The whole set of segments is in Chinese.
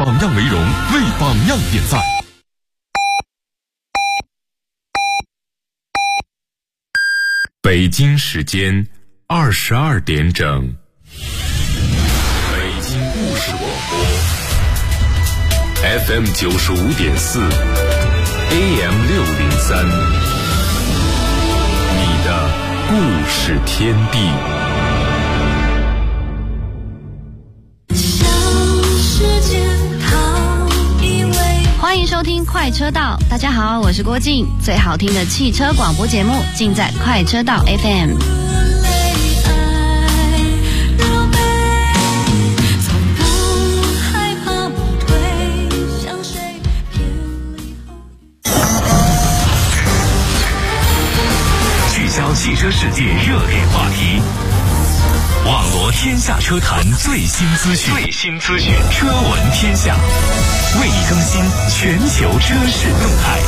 榜样为荣，为榜样点赞。北京时间22点整，北京故事广播 FM 95.4 AM 603，你的故事天地。 欢迎收听快车道，大家好，我是郭静，最好听的汽车广播节目尽在快车道 FM。 聚焦汽车世界热点话题，网罗天下车坛最新资讯，车闻天下，为你更新全球车市动态。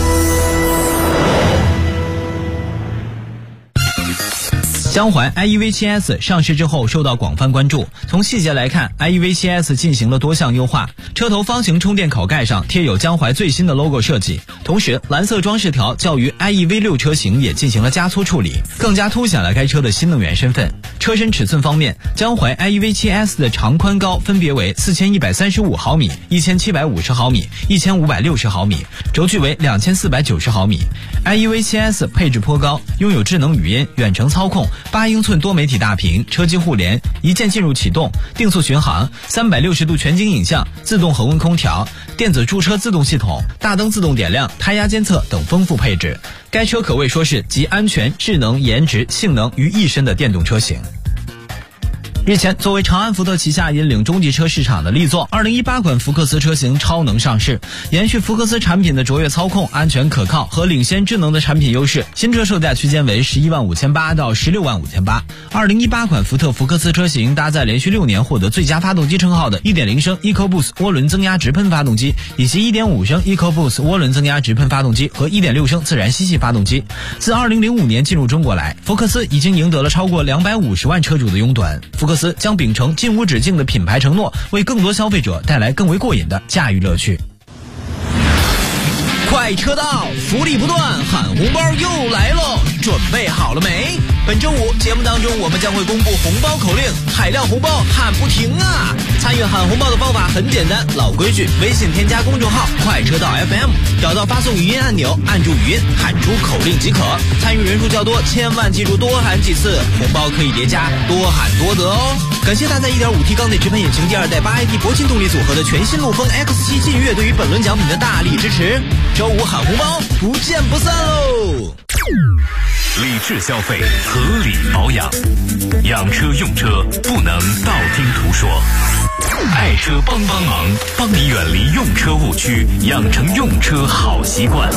江淮 IEV7S 上市之后受到广泛关注。从细节来看， IEV7S 进行了多项优化，车头方形充电口盖上贴有江淮最新的 logo 设计，同时蓝色装饰条较于 IEV6 车型也进行了加粗处理，更加凸显了该车的新能源身份。车身尺寸方面，江淮 IEV7S 的长宽高分别为4135毫米、1750毫米、1560毫米，轴距为2490毫米。IEV7S 配置颇高，拥有智能语音、远程操控、8英寸多媒体大屏、车机互联、一键进入启动、定速巡航、360度全景影像、自动恒温空调、电子驻车自动系统、大灯自动点亮、胎压监测等丰富配置。该车可谓说是集安全、智能、颜值、性能于一身的电动车型。日前，作为长安福特旗下引领中级车市场的力作，2018款福克斯车型超能上市。延续福克斯产品的卓越操控、安全可靠和领先智能的产品优势，新车售价区间为115800到165800。2018款福特福克斯车型搭载连续6年获得最佳发动机称号的 1.0 升 EcoBoost 涡轮增压直喷发动机，以及 1.5 升 EcoBoost 涡轮增压直喷发动机和 1.6 升自然吸气发动机。自2005年进入中国来，福克斯已经赢得了超过250万车主的拥趸。福克斯将秉承尽无止境的品牌承诺，为更多消费者带来更为过瘾的驾驭乐趣。快车道，福利不断，喊红包又来喽！准备好了没？本周五节目当中，我们将会公布红包口令，海量红包喊不停啊！参与喊红包的方法很简单，老规矩，微信添加公众号快车道 FM， 找到发送语音按钮，按住语音喊出口令即可。参与人数较多，千万记住多喊几次，红包可以叠加，多喊多得哦。感谢搭载 1.5T 缸内直喷引擎第2代8AT 铂金动力组合的全新陆风 X7 劲越对于本轮奖品的大力支持。周五喊红包，不见不散喽！ 理智消费，合理保养，养车用车不能道听途说。爱车帮忙，帮你远离用车误区，养成用车好习惯。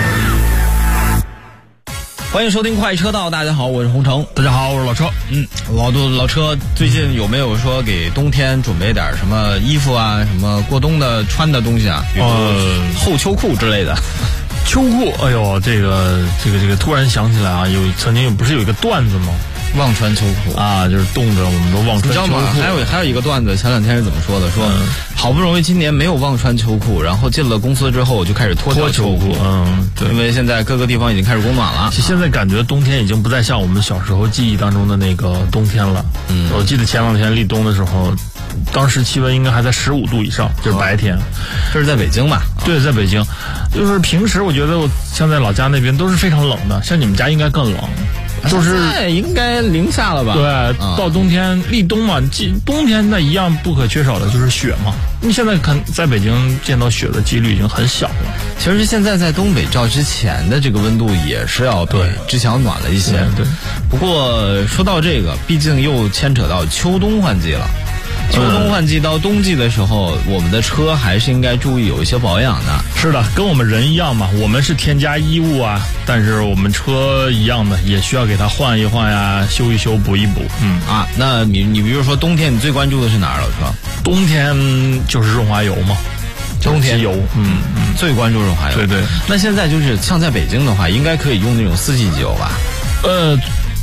欢迎收听快车道，大家好，我是洪城。 大家好，我是老车。 老车，最近有没有说给冬天准备点什么衣服啊，什么过冬的穿的东西啊？比如厚秋裤之类的。 秋裤，哎呦，这个，突然想起来啊，曾经不是有一个段子吗？ 忘穿秋裤啊，就是冻着我们都忘穿秋裤。 还有一个段子，前2天是怎么说的？说好不容易今年没有忘穿秋裤，然后进了公司之后我就开始脱秋裤。对，因为现在各个地方已经开始供暖了。 现在感觉冬天已经不再像我们小时候记忆当中的那个冬天了。我记得前2天立冬的时候，当时气温应该还在15度以上，就是白天。 这是在北京吧？ 对，在北京。就是平时我觉得像在老家那边都是非常冷的，像你们家应该更冷。 就是应该零下了吧？ 对，到冬天立冬嘛，冬天那一样不可缺少的就是雪嘛。你现在在北京见到雪的几率已经很小了。 其实现在在东北照之前的这个温度也是要比之前暖了一些。 对。 不过说到这个，毕竟又牵扯到秋冬换季了。秋冬换季到冬季的时候，我们的车还是应该注意有一些保养的。 是的，跟我们人一样嘛，我们是添加衣物啊，但是我们车一样的，也需要给它换一换呀，修一修，补一补。 那你比如说冬天，你最关注的是哪儿，老车？ 冬天就是润滑油嘛。 冬天油， 最关注润滑油。 对。 那现在就是像在北京的话，应该可以用那种4季机油吧？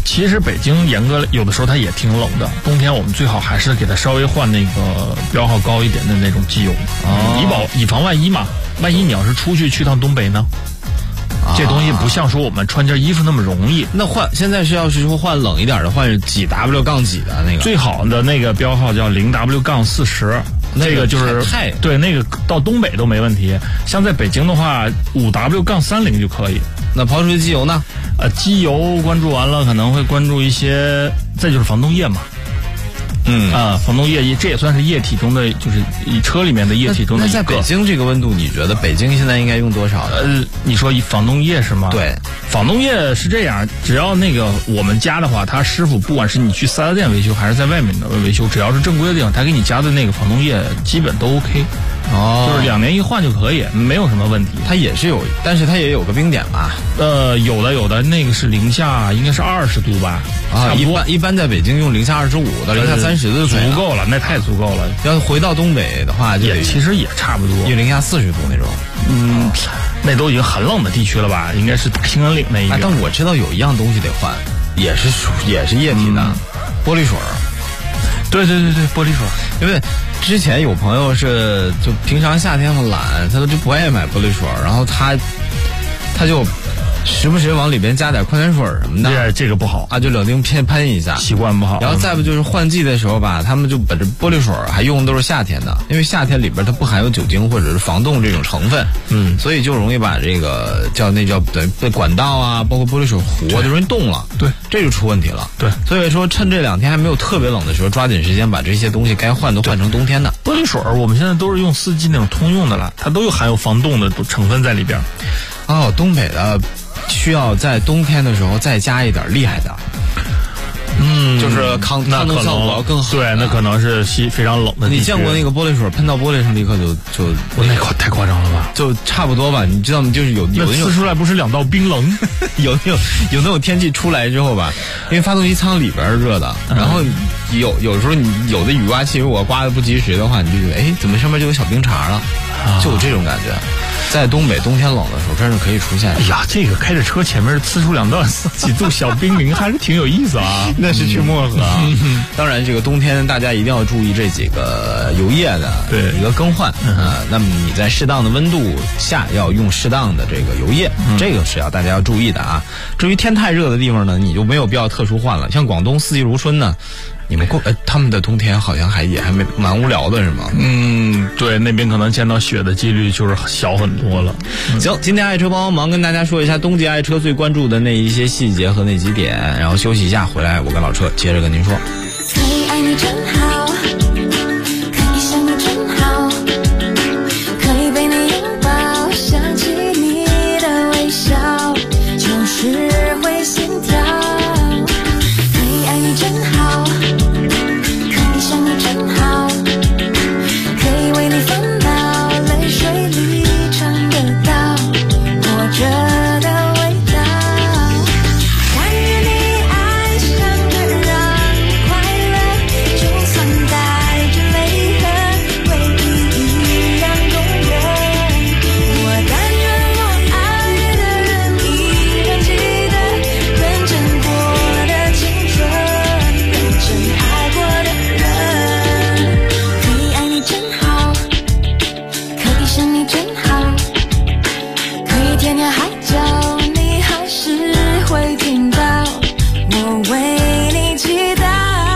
其实北京严格有的时候它也挺冷的，冬天我们最好还是给它稍微换那个标号高一点的那种机油，以防万一嘛。万一你要是去趟东北呢？这东西不像说我们穿件衣服那么容易。 那现在要是说换冷一点的，换几 W 杠几的那个最好的那个标号叫0W 杠40，这个就是对那个到东北都没问题。像在北京的话，5W 杠30就可以。 那刨出去机油呢？ 机油关注完了，可能会关注一些，再就是防冻液嘛。防冻液这也算是液体中的，就是车里面的液体中的一个。 那在北京这个温度，你觉得北京现在应该用多少的？ 你说防冻液是吗？ 对， 防冻液是这样，只要那个我们家的话，他师傅不管是你去4S店维修还是在外面的维修，只要是正规的地方，他给你加的那个防冻液基本都 OK。就是2年一换就可以，没有什么问题。 它也是有，但是它也有个冰点吧？ 有的，那个是零下应该是20度吧？ 一般在北京用零下25到零下30度就足够了，那太足够了。 要回到东北的话， 其实也差不多， 零下40度那种。 那都已经很冷的地区了吧？应该是大兴安岭那一边。 但我知道有一样东西得换，也是液体的，玻璃水。 对，玻璃水。 因为之前有朋友是就平常夏天很懒，他就不爱买玻璃水，然后他就时不时往里边加点矿泉水什么的， 这个不好啊，就冷静喷一下， 习惯不好。 然后再不就是换季的时候吧，他们就把这玻璃水还用的都是夏天的，因为夏天里边它不含有酒精或者是防冻这种成分，所以就容易把这个叫被管道啊，包括玻璃水壶就容易冻了， 对， 这就出问题了。 对， 所以说趁这2天还没有特别冷的时候，抓紧时间把这些东西该换都换成冬天的。 玻璃水我们现在都是用4季那种通用的了，它都有含有防冻的成分在里边。 东北的需要在冬天的时候再加一点厉害的，就是抗冻效果更好。 对，那可能是非常冷的地区。 你见过那个玻璃水喷到玻璃上立刻就那太夸张了吧？ 就差不多吧，你知道吗？就是有那种呲出来不是2道冰棱， 有那种天气出来之后吧，因为发动机舱里边是热的，然后有时候你有的雨刮器如果刮的不及时的话，你就觉得怎么上面就有小冰碴了，就有这种感觉。在东北冬天冷的时候，真是可以出现。 哎呀，这个开着车前面呲出2道几度小冰凌，还是挺有意思啊。 那是去漠河啊。当然，这个冬天大家一定要注意这几个油液的一个更换那么你在适当的温度下要用适当的这个油液，这个是大家要注意的啊。至于天太热的地方呢，你就没有必要特殊换了。像广东四季如春呢，你们他们的冬天好像还蛮无聊的是吗？ 对，那边可能见到雪的几率就是小很多了。 行，今天爱车帮帮忙跟大家说一下冬季爱车最关注的那一些细节和那几点，然后休息一下，回来我跟老车接着跟您说。 可以爱你真好，可以想你真好，可以被你拥抱，想起你的微笑，就是会心跳。可以爱你真好，可以想你真好，可以为你烦恼，泪水里尝得到活着的味道。但愿你爱上的让你快乐，就算带着泪痕，回忆一样动人。我但愿我爱的人依然记得认真过的青春，认真爱过的人。可以爱你真好，可以想你真好，可以天涯海角，你还是会听到我为你祈祷。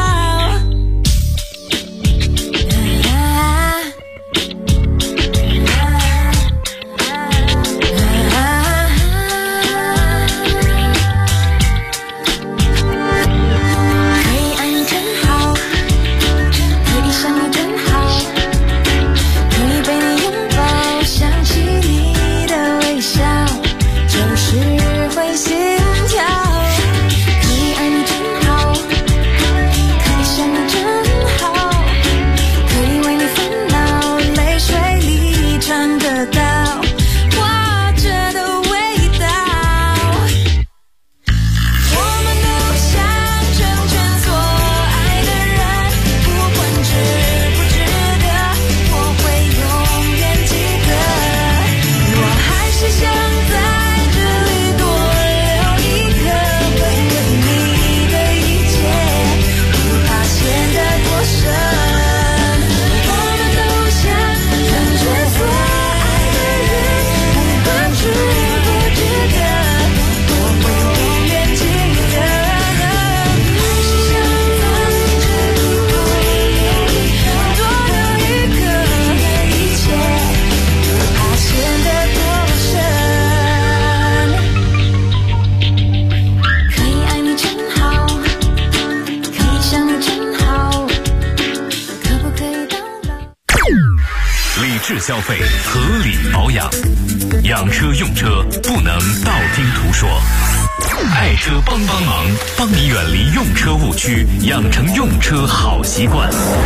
可以爱你真好，可以想你真好，可以被你拥抱，想起你的微笑， 理智消费，合理保养，养车用车不能道听途说。爱车帮忙，帮你远离用车误区，养成用车好习惯。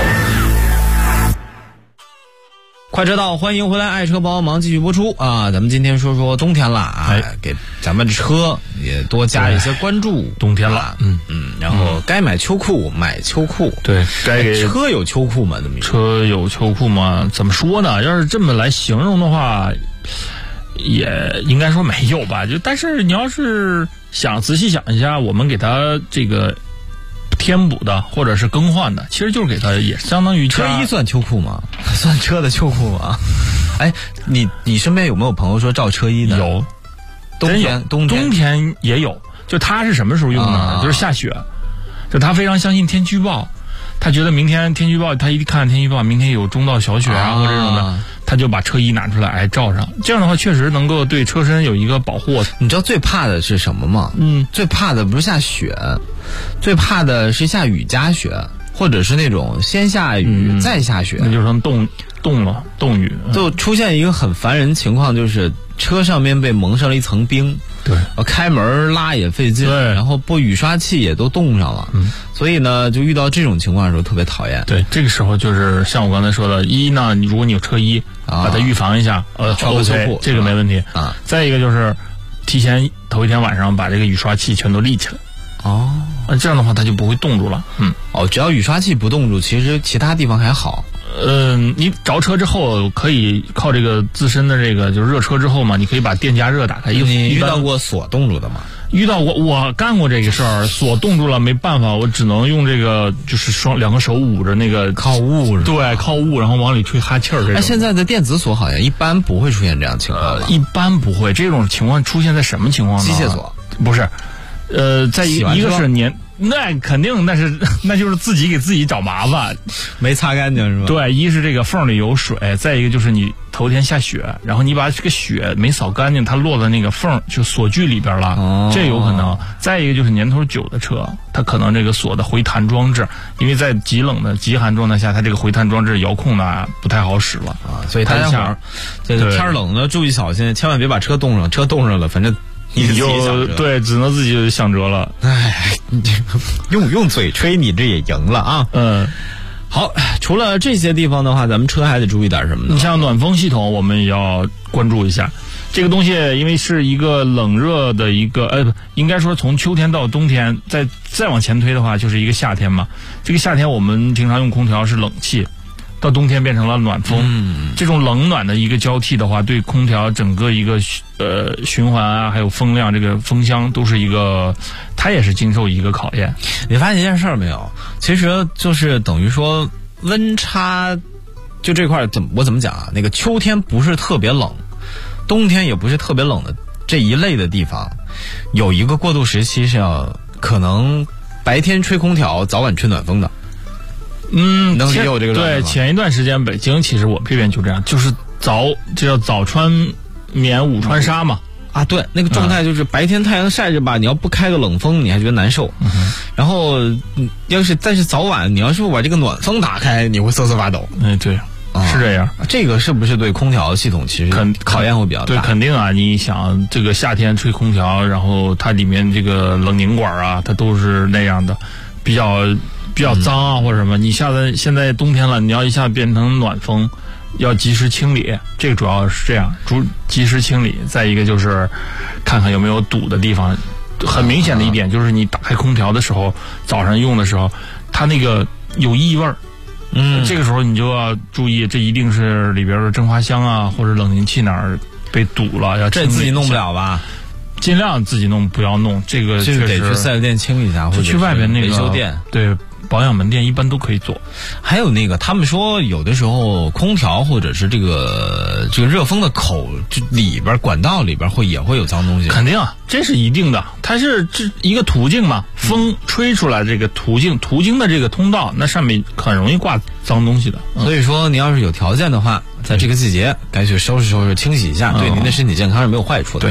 快车道，欢迎回来，爱车帮忙继续播出啊！咱们今天说说冬天了啊，给咱们车也多加一些关注。 冬天了， 然后该买秋裤买秋裤。 对，该给车有秋裤吗？这么车有秋裤吗？怎么说呢？要是这么来形容的话，也应该说没有吧。但是你要是仔细想一下，我们给它这个添补的或者是更换的，其实就是给它也相当于车衣算秋裤吗？算车的秋裤吗？哎，你身边有没有朋友说罩车衣的？ 有，冬天也有。就他是什么时候用呢？就是下雪，就他非常相信天气预报，他觉得明天天气预报，他一看天气预报，明天有中到小雪啊或者这种的，他就把车衣拿出来罩上。这样的话，确实能够对车身有一个保护。 你知道最怕的是什么吗？最怕的不是下雪，最怕的是下雨加雪，或者是那种先下雨再下雪， 那就成冻雨， 就出现一个很烦人情况，就是车上面被蒙上了一层冰。 对， 开门拉也费劲，然后拨雨刷器也都冻上了，所以呢，就遇到这种情况的时候特别讨厌。 对，这个时候就是像我刚才说的，一呢，如果你有车衣，把它预防一下， 穿个秋裤， 这个没问题啊。再一个就是提前头一天晚上把这个雨刷器全都立起来。这样的话它就不会冻住了。 只要雨刷器不冻住，其实其他地方还好。 你着车之后可以靠这个自身的这个就是热车之后嘛，你可以把电加热打开。 你遇到过锁冻住的吗？ 遇到过，我干过这个事儿，锁冻住了没办法，我只能用这个就是两个手捂着那个靠雾， 对，靠雾，然后往里吹哈气儿这种。 现在的电子锁好像一般不会出现这样情况。 一般不会，这种情况出现在什么情况呢？ 机械锁不是，在一个是那肯定，那就是自己给自己找麻烦， 没擦干净是吧？ 对，一是这个缝里有水，再一个就是你头天下雪，然后你把这个雪没扫干净，它落在那个缝就锁具里边了，这有可能。再一个就是年头久的车，它可能这个锁的回弹装置，因为在极冷的极寒状态下，它这个回弹装置遥控呢不太好使了所以大家伙儿这个天冷了注意小心，千万别把车冻上，车冻上了反正。 你就对，只能自己想辙了。 你这个用嘴吹，你这也赢了啊。好，除了这些地方的话，咱们车还得注意点什么呢？ 你像暖风系统，我们也要关注一下。这个东西因为是一个冷热的一个应该说从秋天到冬天，再往前推的话，就是一个夏天嘛。这个夏天我们平常用空调是冷气。到冬天变成了暖风，这种冷暖的一个交替的话，对空调整个一个循环啊，还有风量，这个风箱都是一个，它也是经受一个考验。 你发现一件事儿没有？其实就是等于说温差，就这块我怎么讲啊？那个秋天不是特别冷，冬天也不是特别冷的这一类的地方，有一个过渡时期是要可能白天吹空调，早晚吹暖风的。能理解我这个状态吗？ 对，前一段时间北京其实我这边就这样，就是叫早穿棉午穿纱嘛。 对，那个状态就是白天太阳晒着吧，你要不开个冷风，你还觉得难受。然后但是早晚你要是不把这个暖风打开，你会瑟瑟发抖。 对。是这样， 这个是不是对空调系统其实考验会比较大？ 对，肯定啊！你想这个夏天吹空调，然后它里面这个冷凝管啊，它都是那样的，比较脏啊或者什么。你现在冬天了，你要一下变成暖风，要及时清理。这个主要是这样，及时清理。再一个就是看看有没有堵的地方。很明显的一点就是你打开空调的时候，早上用的时候，它那个有异味儿。这个时候你就要注意，这一定是里边的蒸发箱啊或者冷凝器哪儿被堵了，要这自己弄不了吧？ 尽量自己弄，不要弄。这个确实得去4S店清一下，或者去外边那个维修店， 对，保养门店一般都可以做。 还有那个，他们说有的时候空调或者是这个热风的口里边管道里边也会有脏东西。 肯定啊，这是一定的，它是一个途径嘛，风吹出来这个途径的这个通道，那上面很容易挂脏东西的。 所以说，你要是有条件的话，在这个季节该去收拾清洗一下，对您的身体健康是没有坏处的。 对。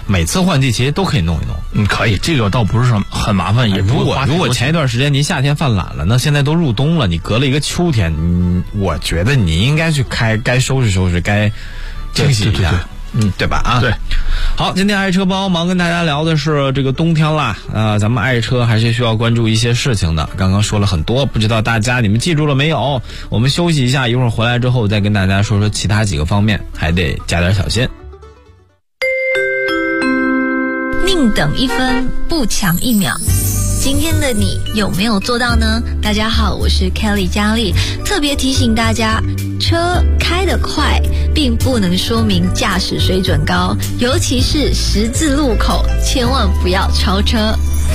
每次换季其实都可以弄一弄。 可以，这个倒不是很麻烦，也如果前一段时间您夏天犯懒了，那现在都入冬了，你隔了一个秋天，我觉得你应该去该收拾收拾，该清洗一下。对吧？啊， 对。 好，今天爱车帮忙跟大家聊的是这个冬天啦，咱们爱车还是需要关注一些事情的。刚刚说了很多，不知道大家你们记住了没有？我们休息一下，一会儿回来之后再跟大家说说其他几个方面，还得加点小心。 宁等一分，不抢一秒。今天的你有没有做到呢？大家好，我是 Kelly 佳丽，特别提醒大家，车开得快并不能说明驾驶水准高，尤其是十字路口，千万不要超车。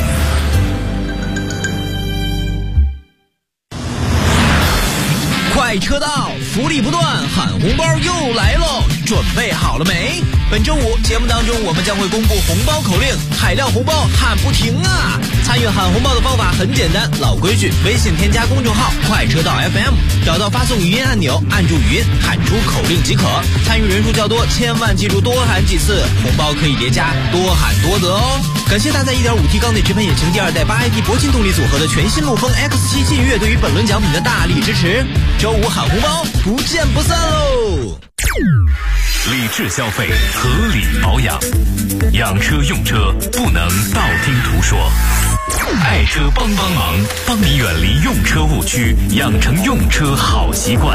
快车道，福利不断，喊红包又来喽！准备好了没？本周五节目当中，我们将会公布红包口令，海量红包喊不停啊！参与喊红包的方法很简单，老规矩，微信添加公众号快车道 FM， 找到发送语音按钮，按住语音喊出口令即可。参与人数较多，千万记住多喊几次，红包可以叠加，多喊多得哦。感谢搭载 1.5T 缸内直喷引擎第2代8AT 铂金动力组合的全新陆风 X7 劲越对于本轮奖品的大力支持。周五喊红包，不见不散喽！ 理智消费，合理保养，养车用车不能道听途说。爱车帮忙，帮你远离用车误区，养成用车好习惯。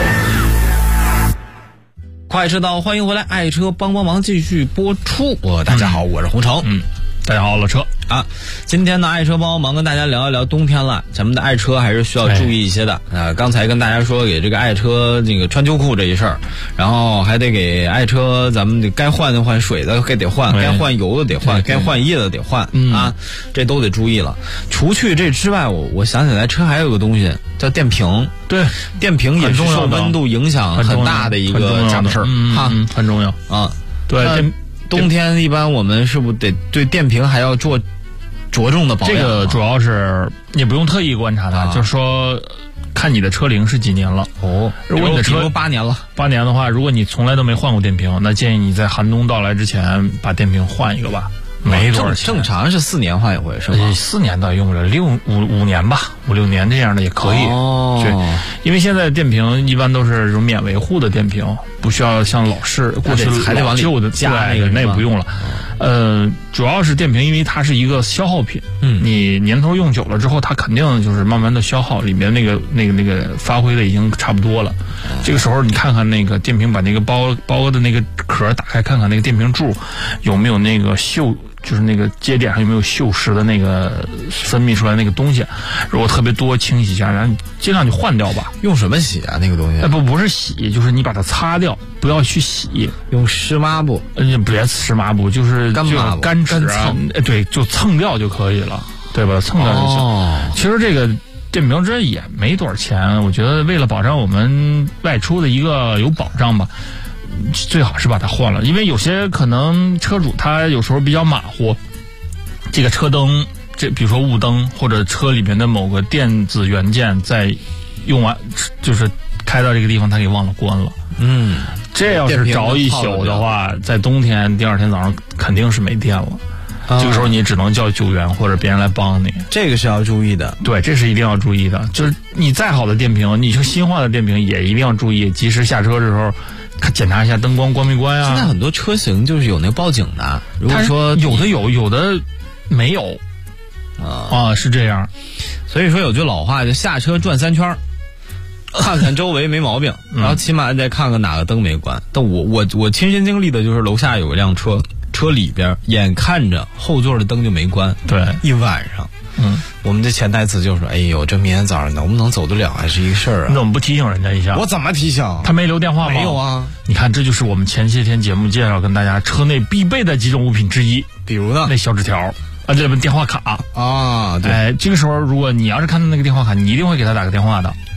快车道，欢迎回来，爱车帮忙继续播出。大家好，我是洪城。 大家好，老车啊。今天呢，爱车帮忙跟大家聊一聊冬天了，咱们的爱车还是需要注意一些的。刚才跟大家说给这个爱车那个穿秋裤这一事儿，然后还得给爱车咱们该换的换，水的得换，该换油的得换，该换液的得换啊，这都得注意了。除去这之外，我想起来车还有个东西叫电瓶。对，电瓶也是受温度影响很大的一个家事儿哈， 很重要啊。 对。 冬天一般我们是不是得对电瓶还要做着重的保养？ 这个主要是也不用特意观察它，就是说看你的车龄是几年了。如果你的车 8年了 ，8年的话，如果你从来都没换过电瓶，那建议你在寒冬到来之前把电瓶换一个吧。没多少钱， 正常是4年换一回是吗 ？4年倒用不了，5年吧，5、6年这样的也可以。因为现在电瓶一般都是这种免维护的电瓶，不需要像过去还得往里旧的加那也不用了。主要是电瓶，因为它是一个消耗品，你年头用久了之后，它肯定就是慢慢的消耗，里面那个发挥的已经差不多了。这个时候你看看那个电瓶，把那个包的那个壳打开，看看那个电瓶柱有没有那个锈。就是那个接点上有没有锈蚀的那个分泌出来那个东西，如果特别多，清洗一下，然后尽量就换掉吧。 用什么洗啊？那个东西？ 不是洗，就是你把它擦掉，不要去洗。 用湿抹布？ 别湿抹布，就是干纸啊，对，就蹭掉就可以了，对吧？蹭掉就行。其实这个电瓶车也没多少钱，我觉得为了保障我们外出的一个有保障吧。最好是把它换了，因为有些可能车主他有时候比较马虎，这个车灯，比如说雾灯或者车里面的某个电子元件在用完，就是开到这个地方他给忘了关了。这要是着一宿的话，在冬天第2天早上肯定是没电了。这个时候你只能叫救援或者别人来帮你， 这个是要注意的。 对，这是一定要注意的。就是你再好的电瓶，你说新换的电瓶也一定要注意，及时下车的时候检查一下灯光关没关啊。 现在很多车型就是有那个报警的，如果说有的没有是这样。 所以说有句老话，就下车转3圈，看看周围没毛病，然后起码再看看哪个灯没关。但我亲身经历的就是楼下有一辆车里边眼看着后座的灯就没关， 对， 一晚上。我们的潜台词就是，哎呦，这明天早上能不能走得了还是一个事儿啊。 你怎么不提醒人家一下？ 我怎么提醒？ 他没留电话吗？ 没有啊。 你看，这就是我们前些天节目介绍跟大家车内必备的几种物品之一。 比如呢？ 那小纸条这不电话卡啊。对。 这个时候如果你要是看到那个电话卡，你一定会给他打个电话的。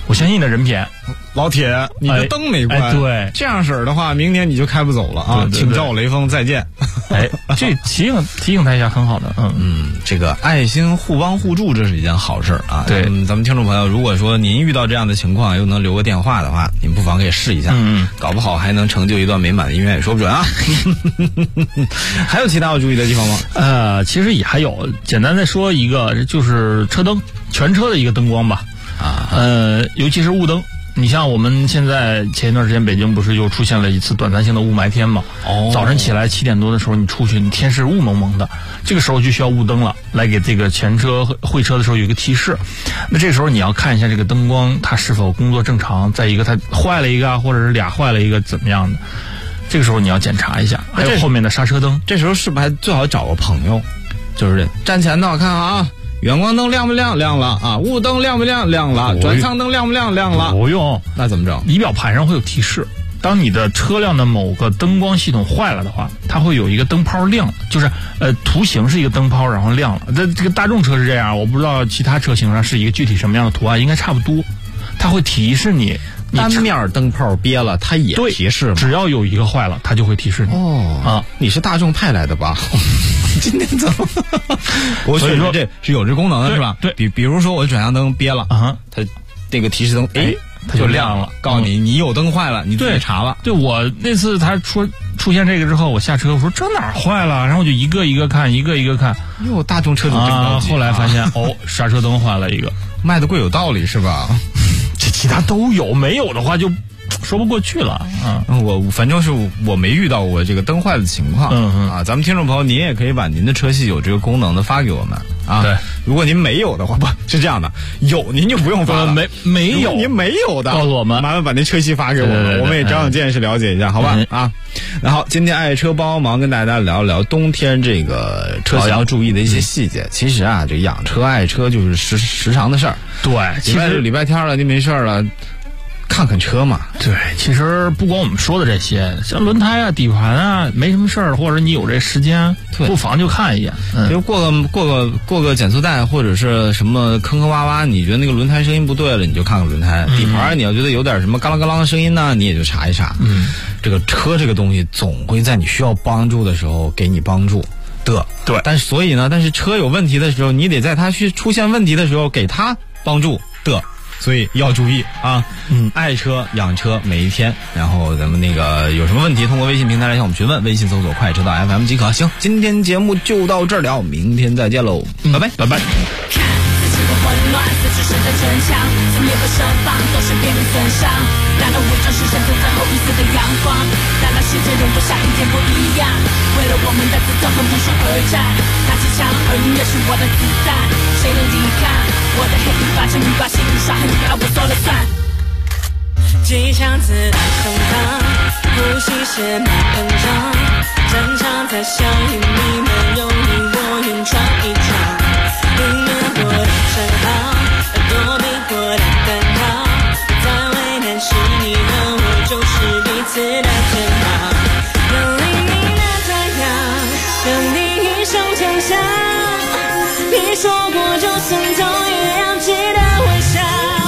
我相信你的人品。 老铁，你的灯没关， 对， 这样式儿的话，明天你就开不走了啊！ 对， 请照雷锋，再见。 这提醒他一下，很好的。 这个爱心互帮互助，这是一件好事啊。 对， 咱们听众朋友，如果说您遇到这样的情况，又能留个电话的话，您不妨可以试一下，搞不好还能成就一段美满的姻缘，也说不准啊。还有其他要注意的地方吗？ 其实也还有，简单再说一个，就是车灯，全车的一个灯光吧。尤其是雾灯。你像我们现在前一段时间北京不是又出现了一次短暂性的雾霾天吗？早晨起来7点多的时候你出去，你天是雾蒙蒙的，这个时候就需要雾灯了，来给这个前车会车的时候有一个提示。那这个时候你要看一下这个灯光它是否工作正常，再一个它坏了一个或者是俩坏了一个怎么样的，这个时候你要检查一下。还有后面的刹车灯， 这时候是不是还最好找个朋友，就是站前头看啊，远光灯亮不亮？亮了啊！雾灯亮不亮？亮了。转向灯亮不亮？亮了。 不用， 那怎么整？ 仪表盘上会有提示，当你的车辆的某个灯光系统坏了的话，它会有一个灯泡亮，就是图形是一个灯泡，然后亮了。这个大众车是这样，我不知道其他车型上是一个具体什么样的图案，应该差不多。它会提示你。 单面灯泡憋了，它也提示吗？ 只要有一个坏了，它就会提示你。 你是大众派来的吧？今天怎么？我所以说这是有这功能的是吧？ 对， 比如说我转向灯憋了它这个提示灯它就亮了，告诉你你有灯坏了，你自己查了。 对，我那次他说出现这个之后，我下车我说这哪坏了，然后我就一个一个看，一个一个看。 哟，大众车主真高级。 后来发现刹车灯坏了一个， 卖的贵有道理是吧？ 这其他都有，没有的话就说不过去了。 我反正是我没遇到过这个灯坏的情况。咱们听众朋友，您也可以把您的车系有这个功能的发给我们啊。 对， 如果您没有的话，不是这样的，有您就不用发了。 没有， 您没有的， 告诉我们， 麻烦把您车系发给我们，我们也长长见识，了解一下，好吧？然后今天爱车帮忙跟大家聊一聊冬天这个车型要注意的一些细节。其实啊，这养车爱车就是时常的事儿。 对，其实礼拜天了，您没事了，看看车嘛。 对，其实不光我们说的这些，像轮胎啊、底盘啊，没什么事儿，或者你有这时间，不妨就看一眼。 就过个减速带或者是什么坑坑洼洼，你觉得那个轮胎声音不对了，你就看看轮胎。底盘你要觉得有点什么嘎啷嘎啷的声音呢，你也就查一查。这个车这个东西总会在你需要帮助的时候给你帮助的。 对， 但是车有问题的时候，你得在它出现问题的时候给它帮助的。所以要注意啊！爱车养车每一天。然后咱们那个有什么问题，通过微信平台来向我们询问，微信搜索快车道 FM 即可。行，今天节目就到这儿了，明天再见喽，拜拜，拜拜。 看自己的混乱，随时守在城墙，从灭和设防都是别人损伤。难道伪装是生存最后一丝的阳光？难道世界容不下一点不一样？为了我们的自尊和梦想而战，拿起枪，而音乐是我的子弹，谁能抵抗我的黑与白？趁你把心杀痕给我说了算。机枪子弹声荡，呼吸血脉膨胀，战场在相遇，你们有你我愿闯一闯，迎面我的身旁，躲避我的灯泡，在为难是你和我就是彼此的肩膀，有黎明的太阳，跟你一声长响，你说过就算走也要记得微笑。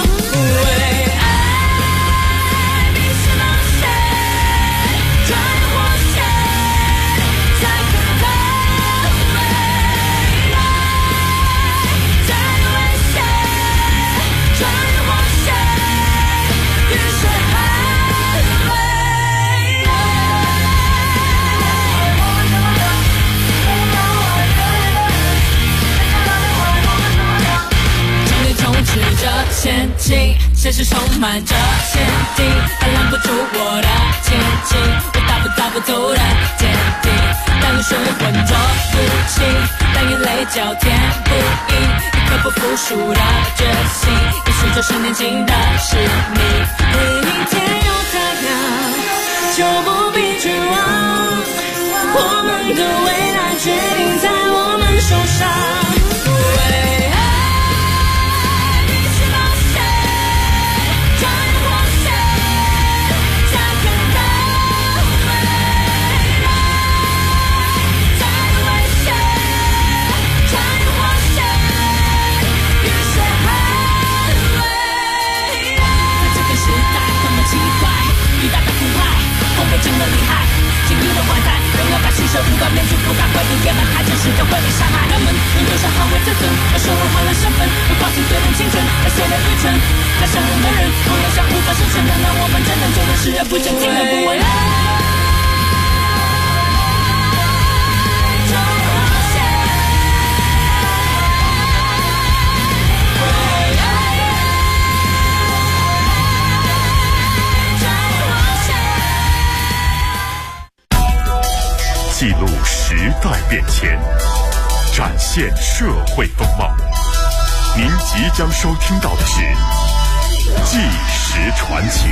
前进，现实充满着限定，它拦不住我的前进，我打不住的坚定。当雨水浑浊不清，当眼泪交填不应，一颗不服输的决心，也许就是年轻的使命。明天有太阳，就不必绝望，我们的未来决定在我们手上。 情的厉害，情欲的怀胎，人要把心手不断面具不敢回避，野蛮太真实就会被伤害。人们用多少捍卫自尊，把生活换了身份，会放弃对人青春，那些的愚蠢，太伤人的人，不要想无法生存，难道我们真能做的视而不见，听而不闻？ 记录时代变迁，展现社会风貌。您即将收听到的是《纪实传奇》。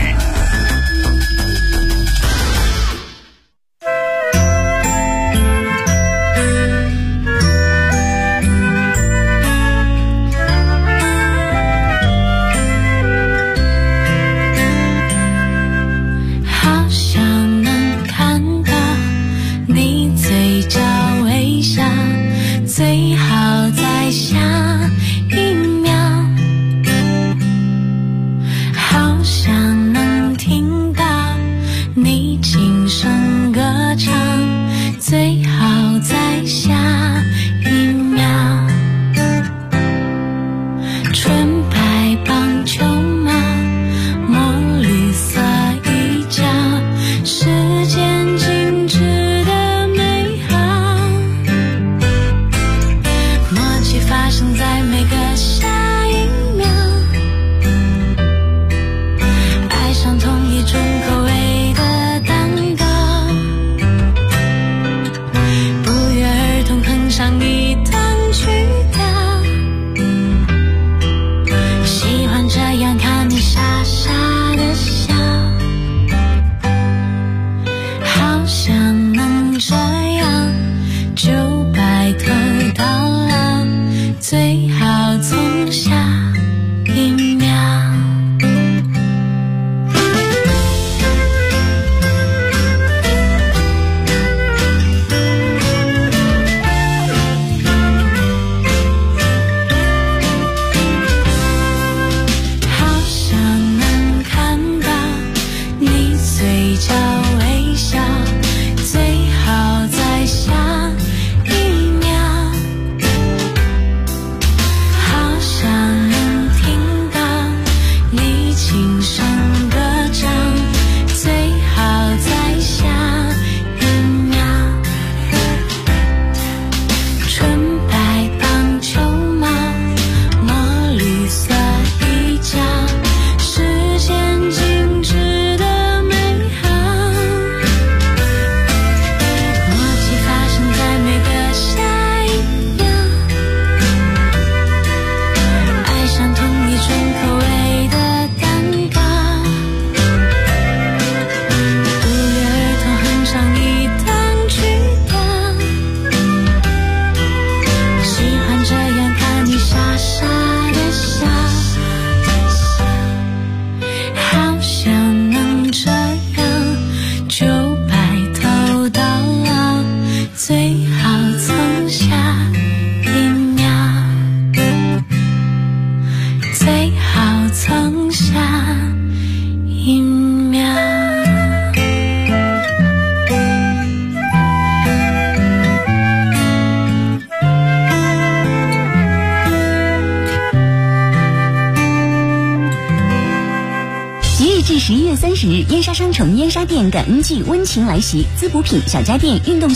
11月30日，燕莎商城燕莎店感恩季温情来袭，滋补品、小家电、运动